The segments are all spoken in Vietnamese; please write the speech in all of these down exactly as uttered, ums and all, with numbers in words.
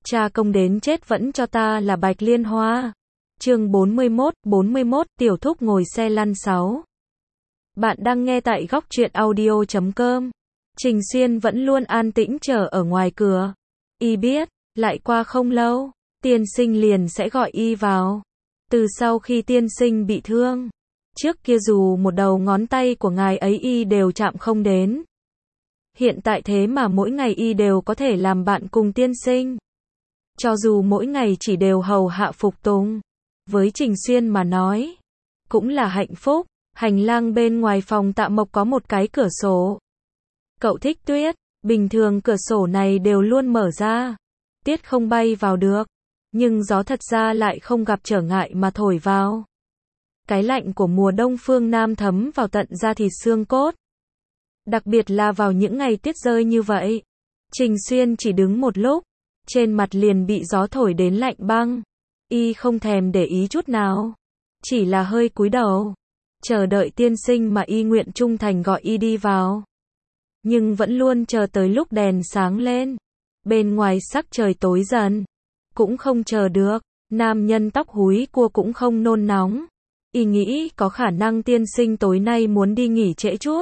cha công đến chết vẫn cho ta là bạch liên hoa. Chương bốn mươi mốt, bốn mươi mốt, tiểu thúc ngồi xe lăn sáu. Bạn đang nghe tại góc truyện audio chấm com. Trình Xuyên vẫn luôn an tĩnh chờ ở ngoài cửa. Y biết, lại qua không lâu, tiên sinh liền sẽ gọi y vào. Từ sau khi tiên sinh bị thương, trước kia dù một đầu ngón tay của ngài ấy y đều chạm không đến. Hiện tại thế mà mỗi ngày y đều có thể làm bạn cùng tiên sinh. Cho dù mỗi ngày chỉ đều hầu hạ phục tùng, với Trình Xuyên mà nói, cũng là hạnh phúc. Hành lang bên ngoài phòng Tạ Mộc có một cái cửa sổ. Cậu thích tuyết, bình thường cửa sổ này đều luôn mở ra. Tiết không bay vào được, nhưng gió thật ra lại không gặp trở ngại mà thổi vào. Cái lạnh của mùa đông phương Nam thấm vào tận da thịt xương cốt. Đặc biệt là vào những ngày tuyết rơi như vậy. Trình Xuyên chỉ đứng một lúc, trên mặt liền bị gió thổi đến lạnh băng. Y không thèm để ý chút nào, chỉ là hơi cúi đầu, chờ đợi tiên sinh mà y nguyện trung thành gọi y đi vào. Nhưng vẫn luôn chờ tới lúc đèn sáng lên, bên ngoài sắc trời tối dần, cũng không chờ được. Nam nhân tóc húi cua cũng không nôn nóng. Y nghĩ có khả năng tiên sinh tối nay muốn đi nghỉ trễ chút.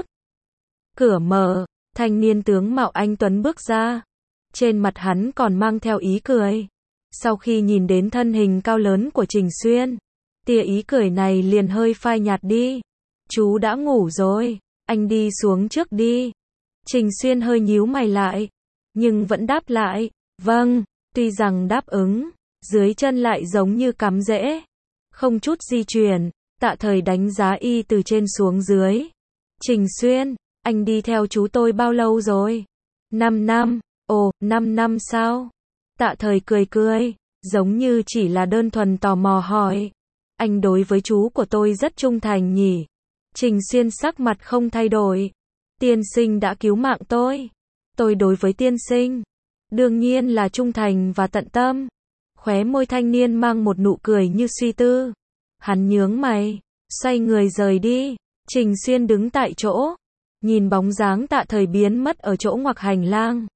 Cửa mở, thanh niên tướng mạo anh tuấn bước ra. Trên mặt hắn còn mang theo ý cười. Sau khi nhìn đến thân hình cao lớn của Trình Xuyên, tia ý cười này liền hơi phai nhạt đi. Chú đã ngủ rồi, anh đi xuống trước đi. Trình Xuyên hơi nhíu mày lại, nhưng vẫn đáp lại, vâng. Tuy rằng đáp ứng, dưới chân lại giống như cắm rễ, không chút di chuyển. Tạ Thời đánh giá y từ trên xuống dưới. Trình Xuyên, anh đi theo chú tôi bao lâu rồi? Năm năm. Ồ, năm năm sao? Tạ Thời cười cười, giống như chỉ là đơn thuần tò mò hỏi. Anh đối với chú của tôi rất trung thành nhỉ? Trình Xuyên sắc mặt không thay đổi. Tiên sinh đã cứu mạng tôi. Tôi đối với tiên sinh, đương nhiên là trung thành và tận tâm. Khóe môi thanh niên mang một nụ cười như suy tư. Hắn nhướng mày, xoay người rời đi. Trình Xuyên đứng tại chỗ, nhìn bóng dáng Tạ Thời biến mất ở chỗ ngoặc hành lang.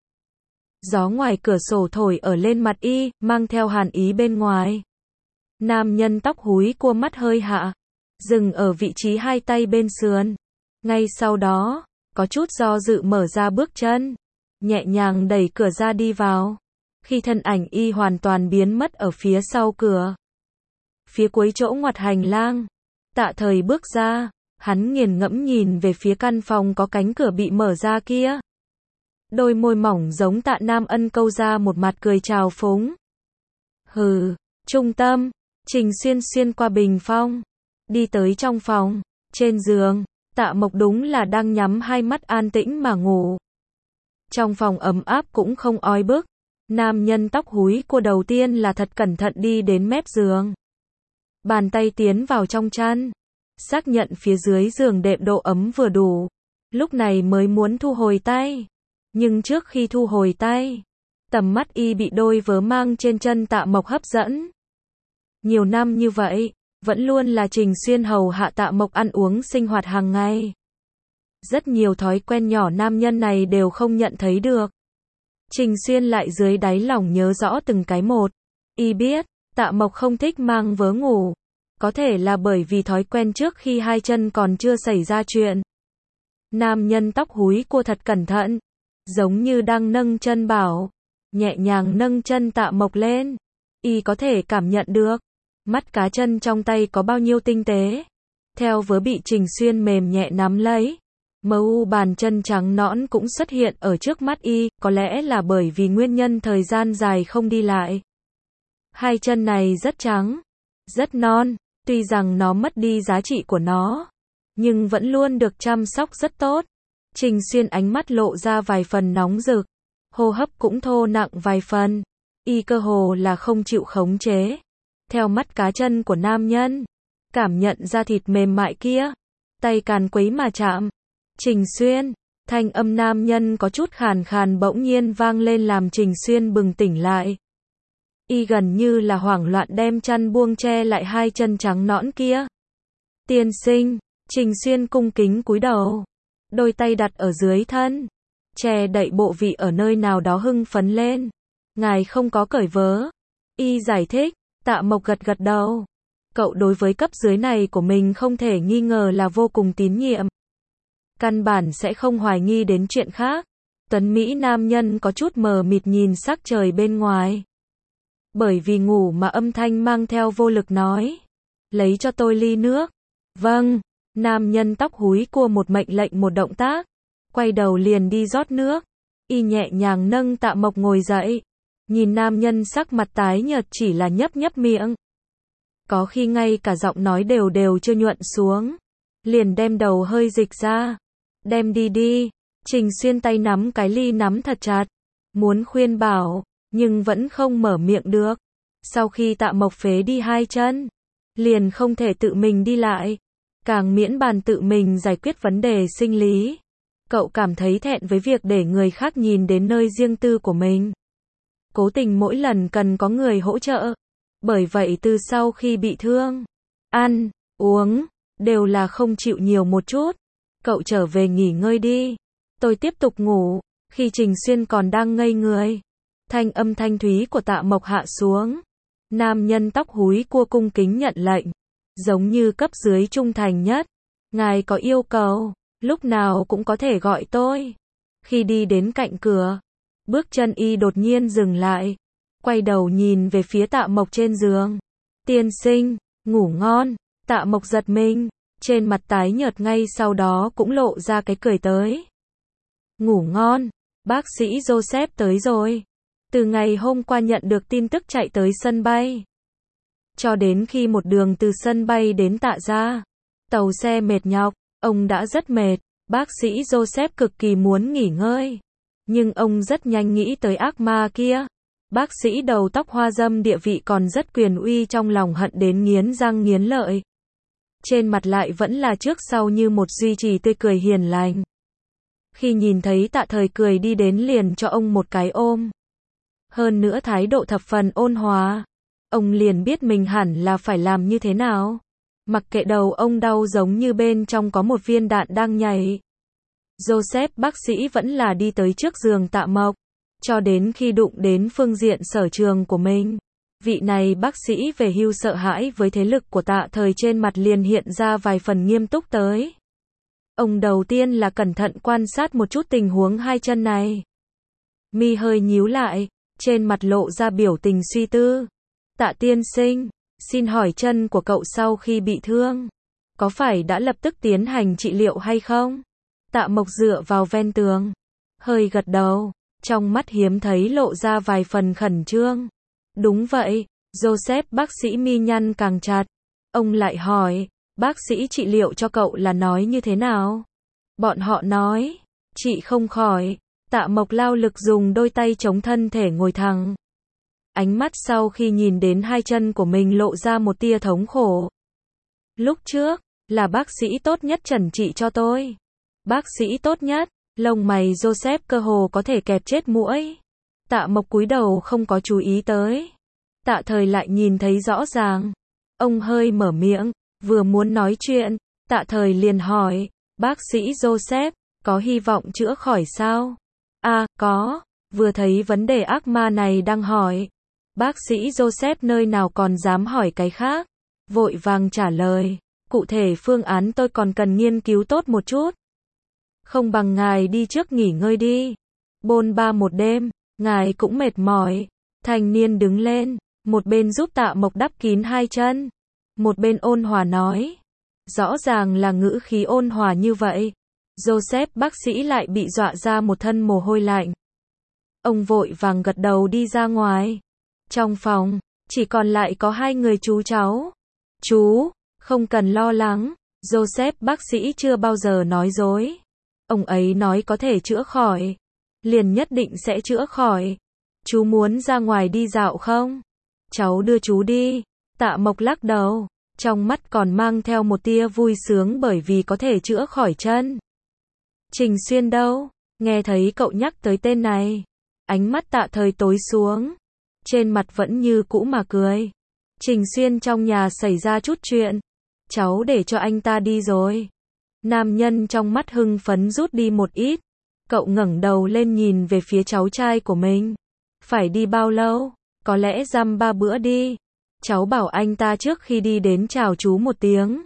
Gió ngoài cửa sổ thổi ở lên mặt y, mang theo hàn ý bên ngoài. Nam nhân tóc húi cua mắt hơi hạ, dừng ở vị trí hai tay bên sườn. Ngay sau đó, có chút do dự mở ra bước chân, nhẹ nhàng đẩy cửa ra đi vào. Khi thân ảnh y hoàn toàn biến mất ở phía sau cửa, phía cuối chỗ ngoặt hành lang, Tạ Thời bước ra, hắn nghiền ngẫm nhìn về phía căn phòng có cánh cửa bị mở ra kia. Đôi môi mỏng giống Tạ Nam Ân câu ra một mặt cười trào phúng. Hừ, trung tâm. Trình Xuyên xuyên qua bình phong, đi tới trong phòng. Trên giường, Tạ Mộc đúng là đang nhắm hai mắt an tĩnh mà ngủ. Trong phòng ấm áp cũng không oi bức. Nam nhân tóc húi cua đầu tiên là thật cẩn thận đi đến mép giường. Bàn tay tiến vào trong chăn, xác nhận phía dưới giường đệm độ ấm vừa đủ. Lúc này mới muốn thu hồi tay. Nhưng trước khi thu hồi tay, tầm mắt y bị đôi vớ mang trên chân Tạ Mộc hấp dẫn. Nhiều năm như vậy, vẫn luôn là Trình Xuyên hầu hạ Tạ Mộc ăn uống sinh hoạt hàng ngày. Rất nhiều thói quen nhỏ nam nhân này đều không nhận thấy được. Trình Xuyên lại dưới đáy lòng nhớ rõ từng cái một. Y biết, Tạ Mộc không thích mang vớ ngủ. Có thể là bởi vì thói quen trước khi hai chân còn chưa xảy ra chuyện. Nam nhân tóc húi cua thật cẩn thận, giống như đang nâng chân bảo, nhẹ nhàng nâng chân Tạ Mộc lên. Y có thể cảm nhận được, mắt cá chân trong tay có bao nhiêu tinh tế. Theo vớ bị Trình Xuyên mềm nhẹ nắm lấy, mờ u bàn chân trắng nõn cũng xuất hiện ở trước mắt y, có lẽ là bởi vì nguyên nhân thời gian dài không đi lại. Hai chân này rất trắng, rất non, tuy rằng nó mất đi giá trị của nó, nhưng vẫn luôn được chăm sóc rất tốt. Trình Xuyên ánh mắt lộ ra vài phần nóng rực, hô hấp cũng thô nặng vài phần, y cơ hồ là không chịu khống chế. Theo mắt cá chân của nam nhân, cảm nhận ra thịt mềm mại kia, tay càn quấy mà chạm. Trình Xuyên, thanh âm nam nhân có chút khàn khàn bỗng nhiên vang lên làm Trình Xuyên bừng tỉnh lại. Y gần như là hoảng loạn đem chăn buông che lại hai chân trắng nõn kia. Tiên sinh, Trình Xuyên cung kính cúi đầu, đôi tay đặt ở dưới thân, che đậy bộ vị ở nơi nào đó hưng phấn lên. ngài không có cởi vớ. Y giải thích, Tạ Mộc gật gật đầu. Cậu đối với cấp dưới này của mình không thể nghi ngờ là vô cùng tín nhiệm. Căn bản sẽ không hoài nghi đến chuyện khác. Tuấn Mỹ nam nhân có chút mờ mịt nhìn sắc trời bên ngoài. Bởi vì ngủ mà âm thanh mang theo vô lực nói. Lấy cho tôi ly nước. Vâng, nam nhân tóc húi cua một mệnh lệnh một động tác. Quay đầu liền đi rót nước. Y nhẹ nhàng nâng Tạ Mộc ngồi dậy. Nhìn nam nhân sắc mặt tái nhợt chỉ là nhấp nhấp miệng. Có khi ngay cả giọng nói đều đều chưa nhuận xuống. Liền đem đầu hơi dịch ra. Đem đi đi. Trình Xuyên tay nắm cái ly nắm thật chặt. Muốn khuyên bảo, nhưng vẫn không mở miệng được. Sau khi Tạ Mộc phế đi hai chân, liền không thể tự mình đi lại. Càng miễn bàn tự mình giải quyết vấn đề sinh lý. Cậu cảm thấy thẹn với việc để người khác nhìn đến nơi riêng tư của mình. Cố tình mỗi lần cần có người hỗ trợ. Bởi vậy từ sau khi bị thương, ăn, uống, đều là không chịu nhiều một chút. Cậu trở về nghỉ ngơi đi. Tôi tiếp tục ngủ. Khi Trình Xuyên còn đang ngây người, thanh âm thanh thúy của Tạ Mộc hạ xuống. Nam nhân tóc húi cua cung kính nhận lệnh. Giống như cấp dưới trung thành nhất. Ngài có yêu cầu, lúc nào cũng có thể gọi tôi. Khi đi đến cạnh cửa, bước chân y đột nhiên dừng lại. Quay đầu nhìn về phía Tạ Mộc trên giường. Tiên sinh, ngủ ngon. Tạ Mộc giật mình. Trên mặt tái nhợt ngay sau đó cũng lộ ra cái cười tới. Ngủ ngon. Bác sĩ Joseph tới rồi. Từ ngày hôm qua nhận được tin tức chạy tới sân bay. Cho đến khi một đường từ sân bay đến Tạ gia. Tàu xe mệt nhọc. Ông đã rất mệt. Bác sĩ Joseph cực kỳ muốn nghỉ ngơi. Nhưng ông rất nhanh nghĩ tới ác ma kia. Bác sĩ đầu tóc hoa dâm địa vị còn rất quyền uy trong lòng hận đến nghiến răng nghiến lợi. Trên mặt lại vẫn là trước sau như một duy trì tươi cười hiền lành. Khi nhìn thấy Tạ Thời cười đi đến liền cho ông một cái ôm. Hơn nữa thái độ thập phần ôn hòa. Ông liền biết mình hẳn là phải làm như thế nào. Mặc kệ đầu ông đau giống như bên trong có một viên đạn đang nhảy. Joseph bác sĩ vẫn là đi tới trước giường Tạ Mộc. Cho đến khi đụng đến phương diện sở trường của mình. Vị này bác sĩ về hưu sợ hãi với thế lực của Tạ Thời trên mặt liền hiện ra vài phần nghiêm túc tới. Ông đầu tiên là cẩn thận quan sát một chút tình huống hai chân này. Mi hơi nhíu lại, trên mặt lộ ra biểu tình suy tư. Tạ tiên sinh, xin hỏi chân của cậu sau khi bị thương, có phải đã lập tức tiến hành trị liệu hay không? Tạ Mộc dựa vào ven tường, hơi gật đầu, trong mắt hiếm thấy lộ ra vài phần khẩn trương. Đúng vậy, Joseph bác sĩ mi nhăn càng chặt. Ông lại hỏi, bác sĩ trị liệu cho cậu là nói như thế nào? Bọn họ nói, chị không khỏi. Tạ Mộc lao lực dùng đôi tay chống thân thể ngồi thẳng. Ánh mắt sau khi nhìn đến hai chân của mình lộ ra một tia thống khổ. Lúc trước, là bác sĩ tốt nhất chẩn trị cho tôi. Bác sĩ tốt nhất, lông mày Joseph cơ hồ có thể kẹp chết muỗi. Tạ Mộc cúi đầu không có chú ý tới. Tạ Thời lại nhìn thấy rõ ràng. Ông hơi mở miệng, vừa muốn nói chuyện, Tạ Thời liền hỏi, bác sĩ Joseph, có hy vọng chữa khỏi sao? À, có, vừa thấy vấn đề ác ma này đang hỏi. Bác sĩ Joseph nơi nào còn dám hỏi cái khác. Vội vàng trả lời, cụ thể phương án tôi còn cần nghiên cứu tốt một chút. Không bằng ngài đi trước nghỉ ngơi đi. Bôn ba một đêm, ngài cũng mệt mỏi. Thanh niên đứng lên, một bên giúp Tạ Mộc đắp kín hai chân. Một bên ôn hòa nói. Rõ ràng là ngữ khí ôn hòa như vậy. Joseph bác sĩ lại bị dọa ra một thân mồ hôi lạnh. Ông vội vàng gật đầu đi ra ngoài. Trong phòng, chỉ còn lại có hai người chú cháu. Chú, không cần lo lắng. Joseph bác sĩ chưa bao giờ nói dối. Ông ấy nói có thể chữa khỏi. Liền nhất định sẽ chữa khỏi. Chú muốn ra ngoài đi dạo không? Cháu đưa chú đi. Tạ Mộc lắc đầu. Trong mắt còn mang theo một tia vui sướng bởi vì có thể chữa khỏi chân. Trình Xuyên đâu? Nghe thấy cậu nhắc tới tên này. Ánh mắt Tạ Thời tối xuống. Trên mặt vẫn như cũ mà cười. Trình Xuyên trong nhà xảy ra chút chuyện. Cháu để cho anh ta đi rồi. Nam nhân trong mắt hưng phấn rút đi một ít. Cậu ngẩng đầu lên nhìn về phía cháu trai của mình. Phải đi bao lâu? Có lẽ dăm ba bữa đi. Cháu bảo anh ta trước khi đi đến chào chú một tiếng.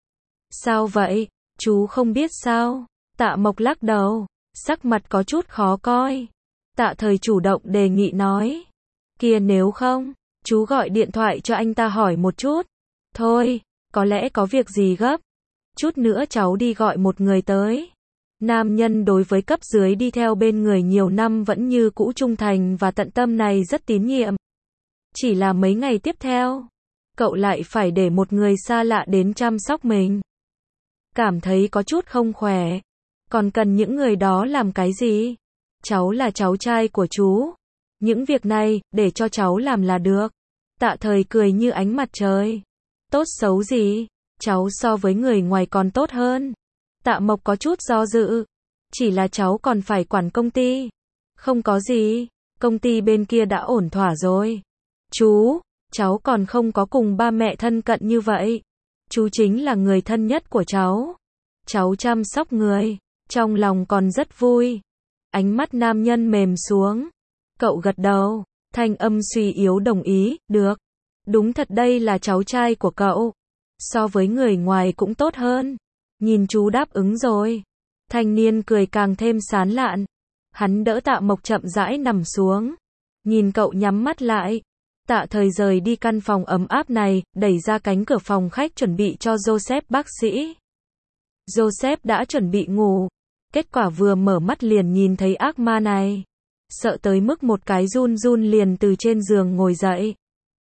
Sao vậy? Chú không biết sao? Tạ Mộc lắc đầu, sắc mặt có chút khó coi. Tạ Thời chủ động đề nghị nói. Kia nếu không, chú gọi điện thoại cho anh ta hỏi một chút. Thôi, có lẽ có việc gì gấp. Chút nữa cháu đi gọi một người tới. Nam nhân đối với cấp dưới đi theo bên người nhiều năm vẫn như cũ trung thành và tận tâm này rất tín nhiệm. Chỉ là mấy ngày tiếp theo, cậu lại phải để một người xa lạ đến chăm sóc mình. Cảm thấy có chút không khỏe. Còn cần những người đó làm cái gì? Cháu là cháu trai của chú. Những việc này, để cho cháu làm là được. Tạ Thời cười như ánh mặt trời. Tốt xấu gì? Cháu so với người ngoài còn tốt hơn. Tạ Mộc có chút do dự. Chỉ là cháu còn phải quản công ty. Không có gì. Công ty bên kia đã ổn thỏa rồi. Chú, cháu còn không có cùng ba mẹ thân cận như vậy. Chú chính là người thân nhất của cháu. Cháu chăm sóc người, trong lòng còn rất vui. Ánh mắt nam nhân mềm xuống. Cậu gật đầu, thanh âm suy yếu đồng ý, được. Đúng thật đây là cháu trai của cậu. So với người ngoài cũng tốt hơn. Nhìn chú đáp ứng rồi. Thanh niên cười càng thêm sán lạn. Hắn đỡ Tạ Mộc chậm rãi nằm xuống. Nhìn cậu nhắm mắt lại. Tạ Thời rời đi căn phòng ấm áp này, đẩy ra cánh cửa phòng khách chuẩn bị cho Joseph bác sĩ. Joseph đã chuẩn bị ngủ. Kết quả vừa mở mắt liền nhìn thấy ác ma này. Sợ tới mức một cái run run liền từ trên giường ngồi dậy.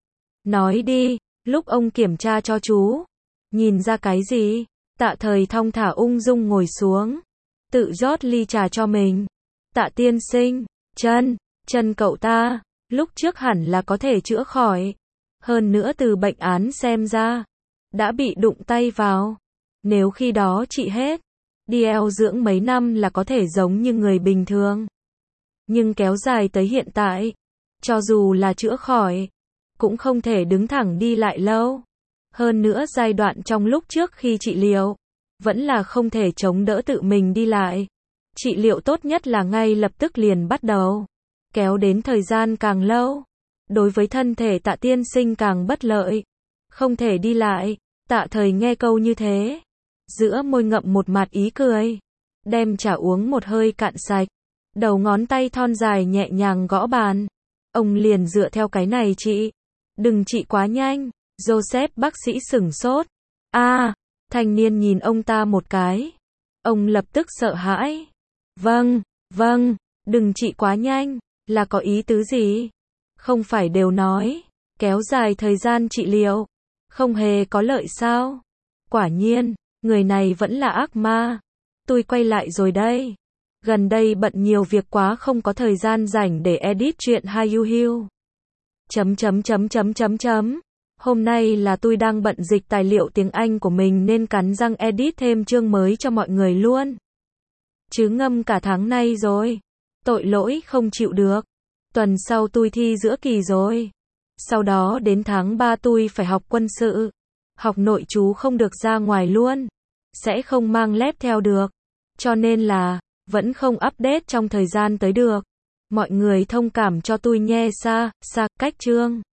Nói đi, lúc ông kiểm tra cho chú. Nhìn ra cái gì? Tạ Thời thong thả ung dung ngồi xuống. Tự rót ly trà cho mình. Tạ tiên sinh, chân, chân cậu ta, lúc trước hẳn là có thể chữa khỏi. Hơn nữa từ bệnh án xem ra, đã bị đụng tay vào. Nếu khi đó trị hết, đi eo dưỡng mấy năm là có thể giống như người bình thường. Nhưng kéo dài tới hiện tại, cho dù là chữa khỏi, cũng không thể đứng thẳng đi lại lâu. Hơn nữa giai đoạn trong lúc trước khi trị liệu, vẫn là không thể chống đỡ tự mình đi lại. Trị liệu tốt nhất là ngay lập tức liền bắt đầu. Kéo đến thời gian càng lâu, đối với thân thể Tạ tiên sinh càng bất lợi. Không thể đi lại. Tạ Thời nghe câu như thế, giữa môi ngậm một mặt ý cười. Đem trà uống một hơi cạn sạch. Đầu ngón tay thon dài nhẹ nhàng gõ bàn. Ông liền dựa theo cái này chị. Đừng trị quá nhanh. Joseph bác sĩ sửng sốt. A, à, thanh niên nhìn ông ta một cái. Ông lập tức sợ hãi. Vâng, vâng, đừng trị quá nhanh. Là có ý tứ gì? Không phải đều nói, kéo dài thời gian trị liệu, không hề có lợi sao? Quả nhiên, người này vẫn là ác ma. Tôi quay lại rồi đây. Gần đây bận nhiều việc quá không có thời gian rảnh để edit chuyện Haiyu Hiu. Chấm chấm chấm chấm chấm chấm. Hôm nay là tôi đang bận dịch tài liệu tiếng Anh của mình nên cắn răng edit thêm chương mới cho mọi người luôn. Chứ ngâm cả tháng nay rồi. Tội lỗi không chịu được. Tuần sau tôi thi giữa kỳ rồi. Sau đó đến tháng ba tôi phải học quân sự. Học nội trú không được ra ngoài luôn. Sẽ không mang lép theo được. Cho nên là, vẫn không update trong thời gian tới được. Mọi người thông cảm cho tôi nhé, xa, xa, cách chương.